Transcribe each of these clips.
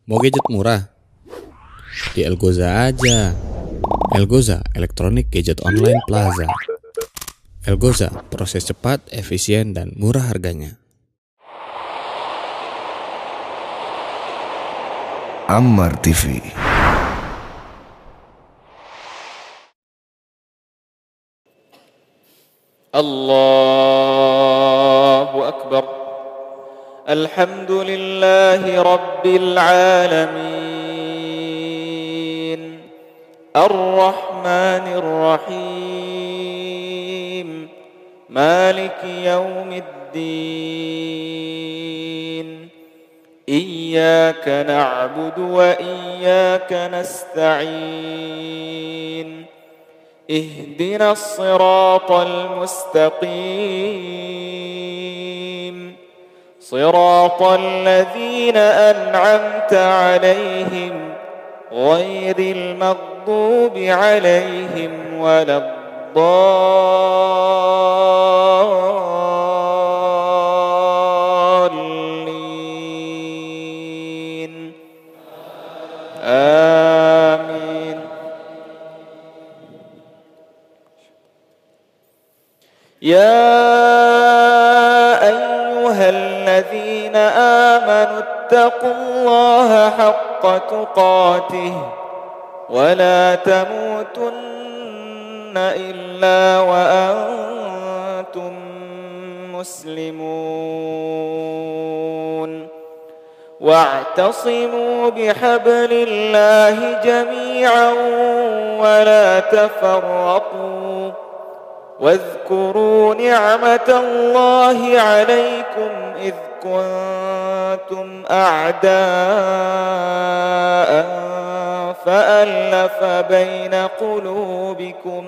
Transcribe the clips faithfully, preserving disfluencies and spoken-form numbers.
Mau gadget murah? Di Elgoza aja. Elgoza, Electronic Gadget Online Plaza. Elgoza, proses cepat, efisien, dan murah harganya. Ammar T V. Allahu Akbar. Alhamdulillahi Rabbil Alamin. Ar-Rahmanir Rahim. Maliki Yawmiddin. Iyyaka na'budu wa iyyaka nasta'in. اهدنا الصراط المستقيم صراط الذين أنعمت عليهم غير المغضوب عليهم ولا الضالين آمين. يا أيها الذين آمنوا اتقوا الله حق تقاته ولا تموتن إلا وأنتم مسلمون واعتصموا بحبل الله جميعا ولا تفرقوا واذكروا نعمة الله عليكم إذ كنتم أعداء فألف بين قلوبكم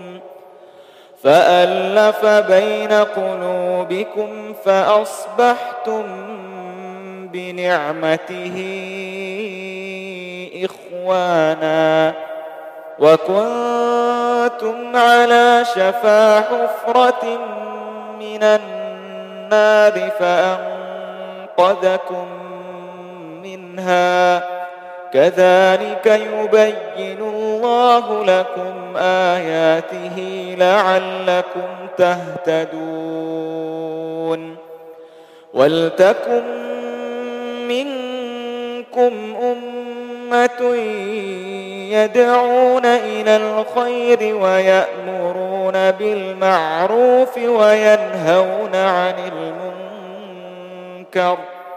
فألف بين قلوبكم فأصبحتم بنعمته إخوانا وكنتم على شفا حفرة من النار فأنقذكم منها كذلك يبين الله لكم آياته لعلكم تهتدون ولتكن منكم أمة يدعون إلى الخير ويأمرون بالمعروف وينهون عن المنكر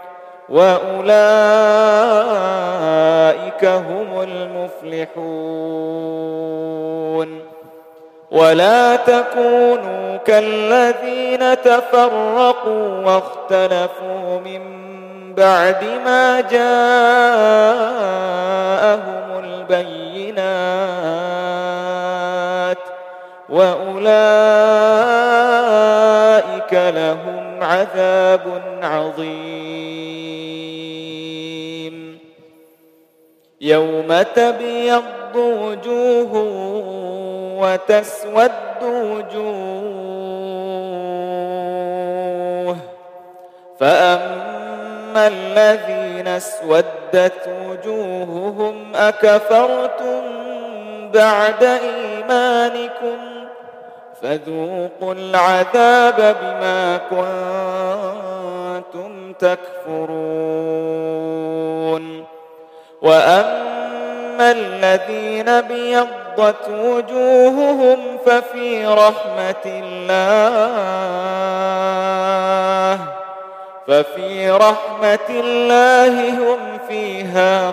وأولئك هم المفلحون ولا تكونوا كالذين تفرقوا واختلفوا من بعد ما جاءهم البينات وأولئك لهم عذاب عظيم. يوم تبيض وجوه وتسود وجوه فأما الذين اسودت وجوههم أكفرتم بعد إيمانكم فذوقوا العذاب بما كنتم تكفرون. وأما الذين بيضت وجوههم ففي رحمة الله ففي رحمة الله هم فيها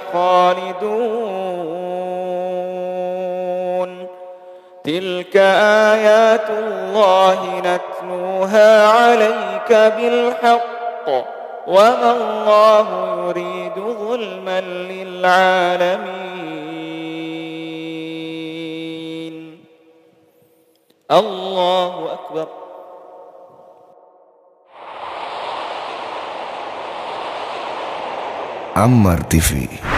خالدون. تلك آيات الله نتلوها عليك بالحق وما الله يريد ظلما للعالمين. الله أكبر. Ammar T V.